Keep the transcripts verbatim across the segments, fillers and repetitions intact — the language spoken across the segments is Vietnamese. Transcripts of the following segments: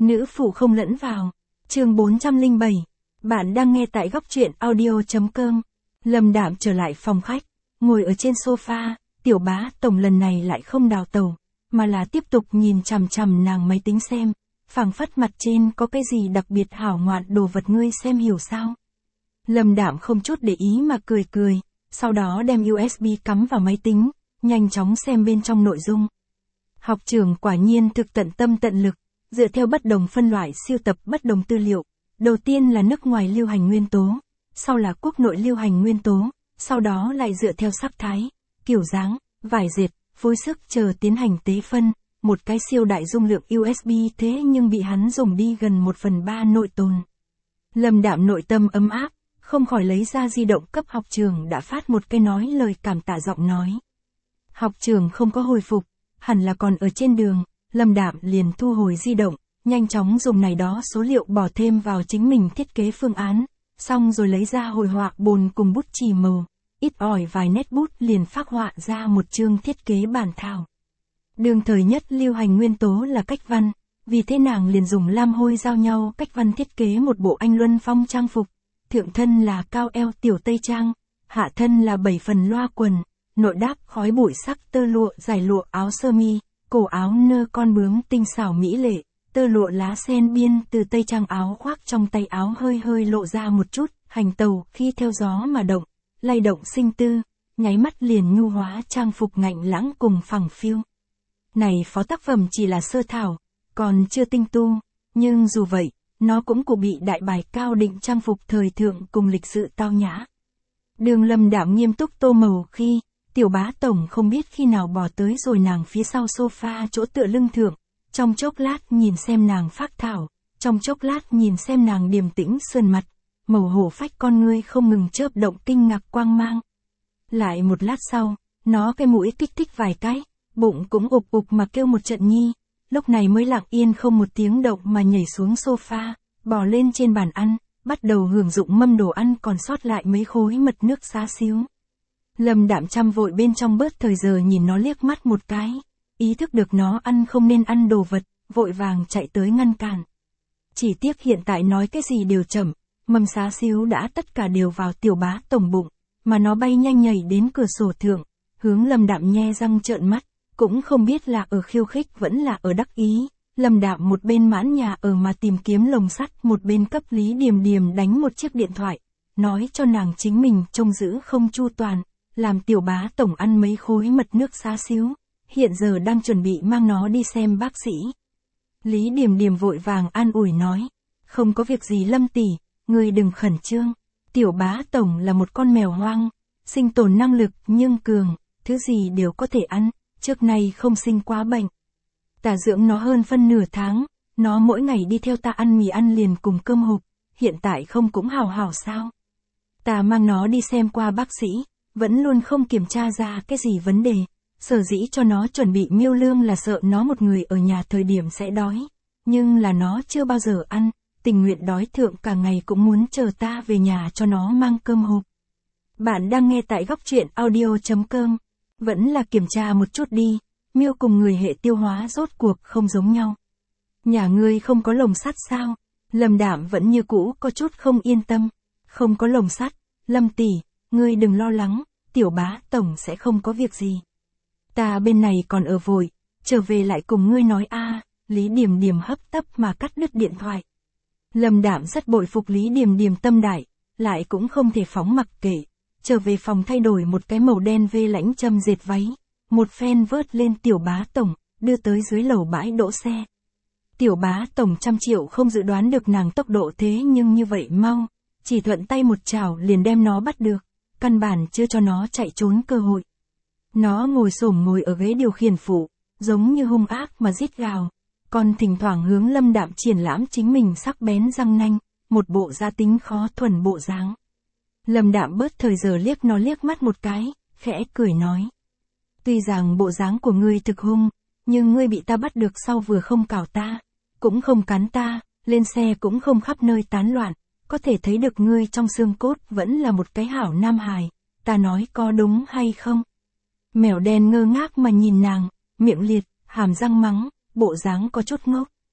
Nữ phụ không lẫn vào. Chương bốn trăm lẻ bảy. Bạn đang nghe tại góc truyện audio.com. Lâm Đạm trở lại phòng khách, ngồi ở trên sofa, Tiểu Bá Tổng lần này lại không đào tẩu, mà là tiếp tục nhìn chằm chằm nàng máy tính xem, phảng phất mặt trên có cái gì đặc biệt hảo ngoạn đồ vật ngươi xem hiểu sao. Lâm Đạm không chút để ý mà cười cười, sau đó đem u ét bê cắm vào máy tính, nhanh chóng xem bên trong nội dung. Học trưởng quả nhiên thực tận tâm tận lực, dựa theo bất đồng phân loại siêu tập bất đồng tư liệu. Đầu tiên là nước ngoài lưu hành nguyên tố, sau là quốc nội lưu hành nguyên tố, sau đó lại dựa theo sắc thái, kiểu dáng, vải dệt, phối sức chờ tiến hành tế phân, một cái siêu đại dung lượng u ét bê thế nhưng bị hắn dùng đi gần một phần ba nội tồn. Lâm Đạm nội tâm ấm áp, không khỏi lấy ra di động cấp học trưởng đã phát một cái nói lời cảm tạ giọng nói. Học trưởng không có hồi phục, hẳn là còn ở trên đường, Lâm Đạm liền thu hồi di động, nhanh chóng dùng này đó số liệu bỏ thêm vào chính mình thiết kế phương án, xong rồi lấy ra hồi họa bồn cùng bút chì màu, ít ỏi vài nét bút liền phác họa ra một chương thiết kế bản thảo. Đương thời nhất lưu hành nguyên tố là cách văn, vì thế nàng liền dùng lam hôi giao nhau cách văn thiết kế một bộ Anh Luân Phong trang phục, thượng thân là cao eo tiểu tây trang, hạ thân là bảy phần loa quần, nội đáp khói bụi sắc tơ lụa dài lụa áo sơ mi, cổ áo nơ con bướm tinh xảo mỹ lệ. Tơ lụa lá sen biên từ tây trang áo khoác trong tay áo hơi hơi lộ ra một chút, hành tàu khi theo gió mà động, lay động sinh tư, nháy mắt liền nhu hóa trang phục ngạnh lãng cùng phẳng phiu. Này phó tác phẩm chỉ là sơ thảo, còn chưa tinh tu, nhưng dù vậy, nó cũng cụ bị đại bài cao định trang phục thời thượng cùng lịch sự tao nhã. Đường Lâm Đạm nghiêm túc tô màu khi, Tiểu Bá Tổng không biết khi nào bỏ tới rồi nàng phía sau sofa chỗ tựa lưng thượng. Trong chốc lát nhìn xem nàng phác thảo, trong chốc lát nhìn xem nàng điềm tĩnh sườn mặt, màu hổ phách con ngươi không ngừng chớp động kinh ngạc quang mang. Lại một lát sau, nó cái mũi kích thích vài cái, bụng cũng ục ục mà kêu một trận nhi, lúc này mới lặng yên không một tiếng động mà nhảy xuống sofa, bò lên trên bàn ăn, bắt đầu hưởng dụng mâm đồ ăn còn sót lại mấy khối mật nước xá xíu. Lâm Đạm chăm vội bên trong bớt thời giờ nhìn nó liếc mắt một cái. Ý thức được nó ăn không nên ăn đồ vật, vội vàng chạy tới ngăn cản. Chỉ tiếc hiện tại nói cái gì đều chậm, mâm xá xíu đã tất cả đều vào Tiểu Bá Tổng bụng, mà nó bay nhanh nhảy đến cửa sổ thượng, hướng Lâm Đạm nhe răng trợn mắt, cũng không biết là ở khiêu khích vẫn là ở đắc ý. Lâm Đạm một bên mãn nhà ở mà tìm kiếm lồng sắt, một bên cấp Lý Điềm Điềm đánh một chiếc điện thoại, nói cho nàng chính mình trông giữ không chu toàn, làm Tiểu Bá Tổng ăn mấy khối mật nước xá xíu. Hiện giờ đang chuẩn bị mang nó đi xem bác sĩ. Lý Điềm Điềm vội vàng an ủi nói, không có việc gì Lâm tỷ, ngươi đừng khẩn trương. Tiểu Bá Tổng là một con mèo hoang, sinh tồn năng lực nhưng cường, thứ gì đều có thể ăn, trước nay không sinh quá bệnh. Ta dưỡng nó hơn phân nửa tháng, nó mỗi ngày đi theo ta ăn mì ăn liền cùng cơm hộp, hiện tại không cũng hào hào sao. Ta mang nó đi xem qua bác sĩ, vẫn luôn không kiểm tra ra cái gì vấn đề. Sở dĩ cho nó chuẩn bị miêu lương là sợ nó một người ở nhà thời điểm sẽ đói, nhưng là nó chưa bao giờ ăn, tình nguyện đói thượng cả ngày cũng muốn chờ ta về nhà cho nó mang cơm hộp. Bạn đang nghe tại góc truyện audio.com, vẫn là kiểm tra một chút đi, miêu cùng người hệ tiêu hóa rốt cuộc không giống nhau. Nhà ngươi không có lồng sắt sao? Lâm Đạm vẫn như cũ có chút không yên tâm, không có lồng sắt, Lâm tỷ, ngươi đừng lo lắng, Tiểu Bá Tổng sẽ không có việc gì. Ta bên này còn ở vội, trở về lại cùng ngươi nói a. À, Lý Điềm Điềm hấp tấp mà cắt đứt điện thoại. Lâm Đạm rất bội phục Lý Điềm Điềm tâm đại, lại cũng không thể phóng mặc kệ, trở về phòng thay đổi một cái màu đen vê lãnh châm dệt váy, một phen vớt lên Tiểu Bá Tổng, đưa tới dưới lầu bãi đỗ xe. Tiểu Bá Tổng trăm triệu không dự đoán được nàng tốc độ thế nhưng như vậy mau, chỉ thuận tay một chảo liền đem nó bắt được, căn bản chưa cho nó chạy trốn cơ hội. Nó ngồi xổm ngồi ở ghế điều khiển phụ, giống như hung ác mà rít gào, còn thỉnh thoảng hướng Lâm Đạm triển lãm chính mình sắc bén răng nanh, một bộ gia tính khó thuần bộ dáng. Lâm Đạm bớt thời giờ liếc nó liếc mắt một cái, khẽ cười nói. Tuy rằng bộ dáng của ngươi thực hung, nhưng ngươi bị ta bắt được sau vừa không cào ta, cũng không cắn ta, lên xe cũng không khắp nơi tán loạn, có thể thấy được ngươi trong xương cốt vẫn là một cái hảo nam hài, ta nói có đúng hay không? Mèo đen ngơ ngác mà nhìn nàng, miệng liệt, hàm răng mắng, bộ dáng có chút ngốc.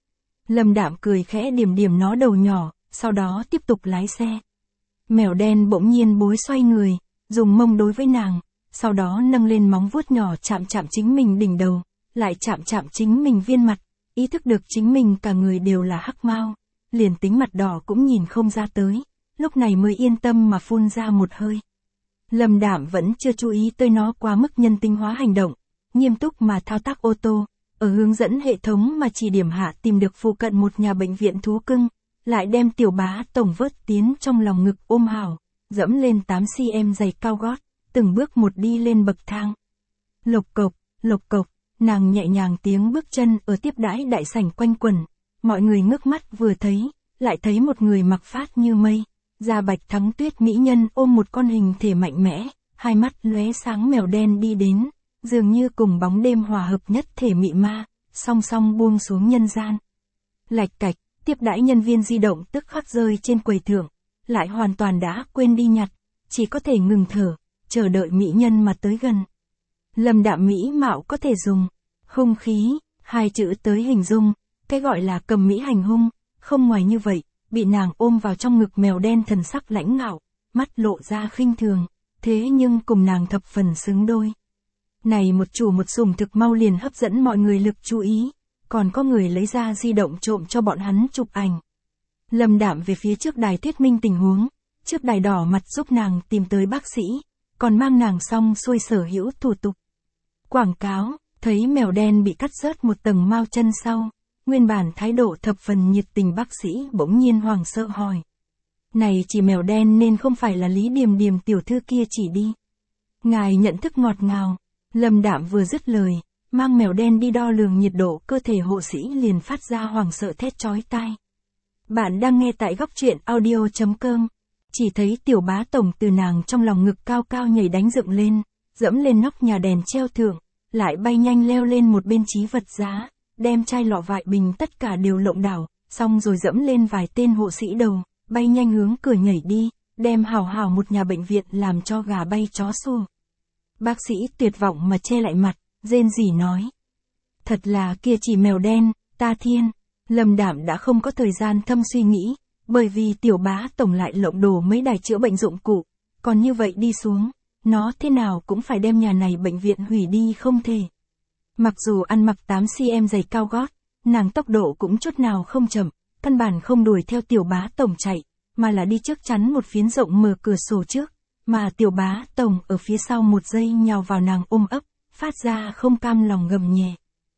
Lâm Đạm cười khẽ điểm điểm nó đầu nhỏ, sau đó tiếp tục lái xe. Mèo đen bỗng nhiên bối xoay người, dùng mông đối với nàng, sau đó nâng lên móng vuốt nhỏ chạm chạm chính mình đỉnh đầu, lại chạm chạm chính mình viên mặt, ý thức được chính mình cả người đều là hắc mao, liền tính mặt đỏ cũng nhìn không ra tới, lúc này mới yên tâm mà phun ra một hơi. Lâm Đạm vẫn chưa chú ý tới nó quá mức nhân tính hóa hành động, nghiêm túc mà thao tác ô tô, ở hướng dẫn hệ thống mà chỉ điểm hạ tìm được phụ cận một nhà bệnh viện thú cưng, lại đem tiểu bá tổng vớt tiến trong lòng ngực ôm hảo, dẫm lên tám xăng-ti-mét giày cao gót, từng bước một đi lên bậc thang. Lộc cộc, lộc cộc, nàng nhẹ nhàng tiếng bước chân ở tiếp đãi đại sảnh quanh quẩn, mọi người ngước mắt vừa thấy, lại thấy một người mặc phát như mây, da bạch thắng tuyết mỹ nhân ôm một con hình thể mạnh mẽ, hai mắt lóe sáng mèo đen đi đến, dường như cùng bóng đêm hòa hợp nhất thể mị ma, song song buông xuống nhân gian. Lạch cạch, tiếp đãi nhân viên di động tức khắc rơi trên quầy thưởng, lại hoàn toàn đã quên đi nhặt, chỉ có thể ngừng thở, chờ đợi mỹ nhân mà tới gần. Lâm Đạm mỹ mạo có thể dùng hung khí, hai chữ tới hình dung, cái gọi là cầm mỹ hành hung, không ngoài như vậy, bị nàng ôm vào trong ngực mèo đen thần sắc lãnh ngạo, mắt lộ ra khinh thường, thế nhưng cùng nàng thập phần xứng đôi. Này một chủ một sủng thực mau liền hấp dẫn mọi người lực chú ý, còn có người lấy ra di động trộm cho bọn hắn chụp ảnh. Lâm Đạm về phía trước đài thuyết minh tình huống, trước đài đỏ mặt giúp nàng tìm tới bác sĩ, còn mang nàng xong xuôi sở hữu thủ tục. Quảng cáo, thấy mèo đen bị cắt rớt một tầng mao chân sau, nguyên bản thái độ thập phần nhiệt tình bác sĩ bỗng nhiên hoảng sợ hỏi. Này chỉ mèo đen nên không phải là Lý Điềm Điềm tiểu thư kia chỉ đi. Ngài nhận thức ngọt ngào. Lâm Đạm vừa dứt lời, mang mèo đen đi đo lường nhiệt độ cơ thể hộ sĩ liền phát ra hoảng sợ thét chói tai. Bạn đang nghe tại góc truyện audio chấm com. Chỉ thấy tiểu bá tổng từ nàng trong lòng ngực cao cao nhảy đánh dựng lên, dẫm lên nóc nhà đèn treo thượng, lại bay nhanh leo lên một bên trí vật giá, đem chai lọ vại bình tất cả đều lộng đảo, xong rồi dẫm lên vài tên hộ sĩ đầu, bay nhanh hướng cửa nhảy đi, đem hào hào một nhà bệnh viện làm cho gà bay chó sủa. Bác sĩ tuyệt vọng mà che lại mặt, rên rỉ nói. Thật là kia chỉ mèo đen, ta thiên. Lâm Đạm đã không có thời gian thâm suy nghĩ, bởi vì tiểu bá tổng lại lộng đồ mấy đài chữa bệnh dụng cụ, còn như vậy đi xuống, nó thế nào cũng phải đem nhà này bệnh viện hủy đi không thể. Mặc dù ăn mặc tám xăng-ti-mét giày cao gót, nàng tốc độ cũng chút nào không chậm, căn bản không đuổi theo tiểu bá tổng chạy, mà là đi trước chắn một phiến rộng mở cửa sổ trước, mà tiểu bá tổng ở phía sau một giây nhào vào nàng ôm ấp, phát ra không cam lòng gầm nhẹ.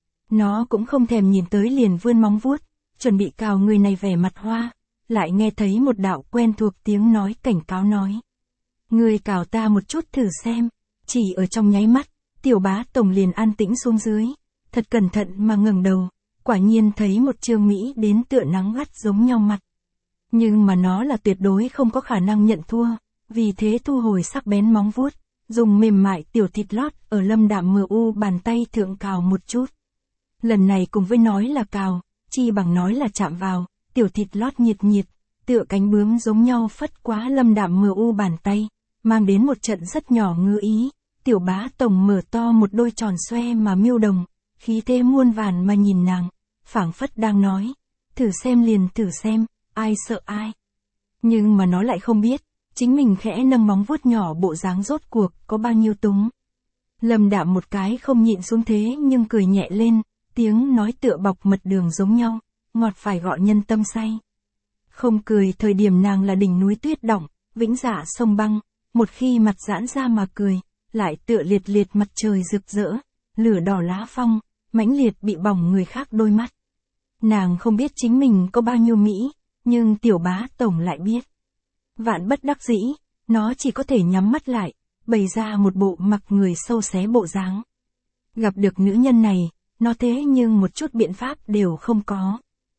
Nó cũng không thèm nhìn tới liền vươn móng vuốt, chuẩn bị cào người này vẻ mặt hoa, lại nghe thấy một đạo quen thuộc tiếng nói cảnh cáo nói. Người cào ta một chút thử xem, chỉ ở trong nháy mắt, tiểu bá tổng liền an tĩnh xuống dưới, thật cẩn thận mà ngẩng đầu, quả nhiên thấy một trương Mỹ đến tựa nắng gắt giống nhau mặt. Nhưng mà nó là tuyệt đối không có khả năng nhận thua, vì thế thu hồi sắc bén móng vuốt, dùng mềm mại tiểu thịt lót ở Lâm Đạm mờ u bàn tay thượng cào một chút. Lần này cùng với nói là cào, chi bằng nói là chạm vào, tiểu thịt lót nhiệt nhiệt, tựa cánh bướm giống nhau phất quá Lâm Đạm mờ u bàn tay, mang đến một trận rất nhỏ ngư ý, tiểu bá tổng mở to một đôi tròn xoe mà miêu đồng, khí thế muôn vàn mà nhìn nàng, phảng phất đang nói, thử xem liền thử xem, ai sợ ai. Nhưng mà nó lại không biết, chính mình khẽ nâng móng vuốt nhỏ bộ dáng rốt cuộc có bao nhiêu túng. Lâm Đạm một cái không nhịn xuống thế nhưng cười nhẹ lên, tiếng nói tựa bọc mật đường giống nhau, ngọt phải gọi nhân tâm say. Không cười thời điểm nàng là đỉnh núi tuyết động, vĩnh dạ sông băng, một khi mặt giãn ra mà cười, lại tựa liệt liệt mặt trời rực rỡ, lửa đỏ lá phong, mãnh liệt bị bỏng người khác đôi mắt. Nàng không biết chính mình có bao nhiêu mỹ, nhưng tiểu bá tổng lại biết. Vạn bất đắc dĩ, nó chỉ có thể nhắm mắt lại, bày ra một bộ mặc người sâu xé bộ dáng. Gặp được nữ nhân này, nó thế nhưng một chút biện pháp đều không có.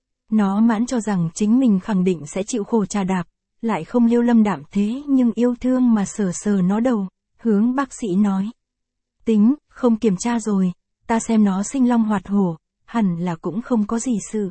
Nó mãn cho rằng chính mình khẳng định sẽ chịu khổ trà đạp, lại không liêu Lâm Đạm thế nhưng yêu thương mà sờ sờ nó đầu, hướng bác sĩ nói. Tính, không kiểm tra rồi, ta xem nó sinh long hoạt hổ, hẳn là cũng không có gì sự.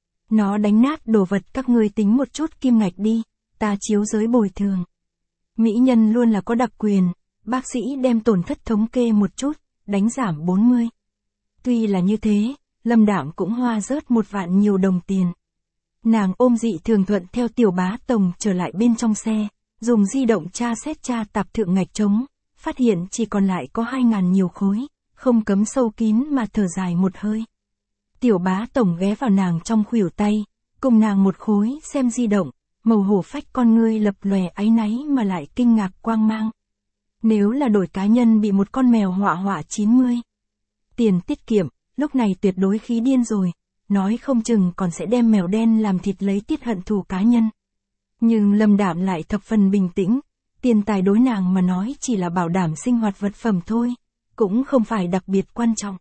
Nó đánh nát đồ vật các ngươi tính một chút kim ngạch đi, ta chiếu giới bồi thường. Mỹ nhân luôn là có đặc quyền, bác sĩ đem tổn thất thống kê một chút, đánh giảm bốn mươi. Tuy là như thế, Lâm Đạm cũng hoa rớt một vạn nhiều đồng tiền. Nàng ôm Dị Thường Thuận theo Tiểu Bá Tổng trở lại bên trong xe, dùng di động tra xét tra tạp thượng ngạch trống, phát hiện chỉ còn lại có hai ngàn nhiều khối, không cấm sâu kín mà thở dài một hơi. Tiểu Bá Tổng ghé vào nàng trong khuỷu tay, cùng nàng một khối xem di động, màu hổ phách con ngươi lập lòe áy náy mà lại kinh ngạc quang mang. Nếu là đổi cá nhân bị một con mèo họa họa chín mươi tiền tiết kiệm, lúc này tuyệt đối khí điên rồi, nói không chừng còn sẽ đem mèo đen làm thịt lấy tiết hận thù cá nhân. Nhưng Lâm Đạm lại thập phần bình tĩnh, tiền tài đối nàng mà nói chỉ là bảo đảm sinh hoạt vật phẩm thôi, cũng không phải đặc biệt quan trọng.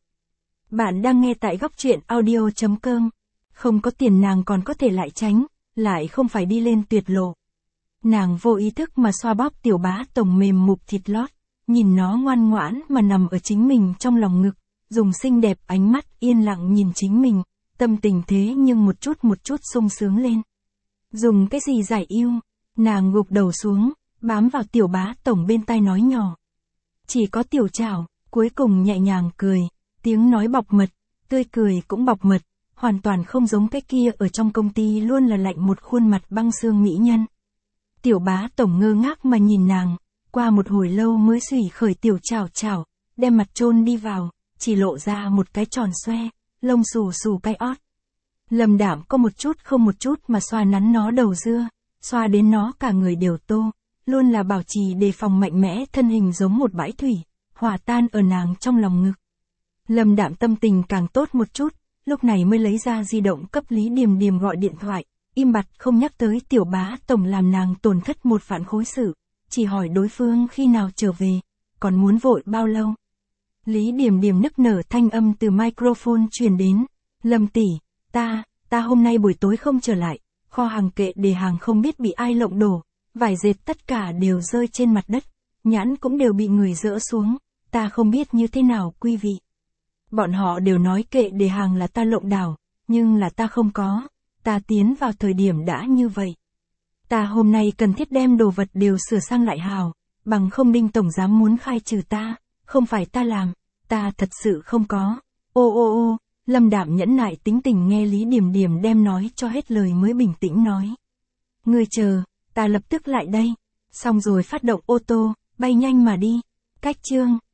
Bạn đang nghe tại góc truyện audio chấm com. Không có tiền nàng còn có thể lại tránh, lại không phải đi lên tuyệt lộ. Nàng vô ý thức mà xoa bóp Tiểu Bá Tổng mềm mụp thịt lót, nhìn nó ngoan ngoãn mà nằm ở chính mình trong lòng ngực, dùng xinh đẹp ánh mắt yên lặng nhìn chính mình, tâm tình thế nhưng một chút một chút sung sướng lên. Dùng cái gì giải yêu, nàng gục đầu xuống, bám vào Tiểu Bá Tổng bên tai nói nhỏ. Chỉ có Tiểu Trảo, cuối cùng nhẹ nhàng cười, tiếng nói bọc mật, tươi cười cũng bọc mật, hoàn toàn không giống cái kia ở trong công ty luôn là lạnh một khuôn mặt băng xương mỹ nhân. Tiểu Bá Tổng ngơ ngác mà nhìn nàng, qua một hồi lâu mới xủy khởi Tiểu Trảo Trảo, đem mặt chôn đi vào, chỉ lộ ra một cái tròn xoe, lông xù xù cái ót. Lâm Đạm có một chút không một chút mà xoa nắn nó đầu dưa, xoa đến nó cả người đều tô, luôn là bảo trì đề phòng mạnh mẽ, thân hình giống một bãi thủy, hòa tan ở nàng trong lòng ngực. Lâm Đạm tâm tình càng tốt một chút, lúc này mới lấy ra di động cấp Lý Điềm Điềm gọi điện thoại, im bặt không nhắc tới Tiểu Bá Tổng làm nàng tổn thất một vạn khối sự, chỉ hỏi đối phương khi nào trở về, còn muốn vội bao lâu. Lý Điềm Điềm nức nở thanh âm từ microphone truyền đến, Lâm tỷ, ta, ta hôm nay buổi tối không trở lại, kho hàng kệ để hàng không biết bị ai lộng đổ, vải dệt tất cả đều rơi trên mặt đất, nhãn cũng đều bị người dỡ xuống, ta không biết như thế nào quý vị. Bọn họ đều nói kệ để hàng là ta lộng đảo, nhưng là ta không có, ta tiến vào thời điểm đã như vậy. Ta hôm nay cần thiết đem đồ vật đều sửa sang lại hào, bằng không Đinh Tổng Giám muốn khai trừ ta, không phải ta làm, ta thật sự không có. Ô ô ô, Lâm Đạm nhẫn nại tính tình nghe Lý Điềm Điềm đem nói cho hết lời mới bình tĩnh nói. Ngươi chờ, ta lập tức lại đây. Xong rồi phát động ô tô, bay nhanh mà đi. Cách chương.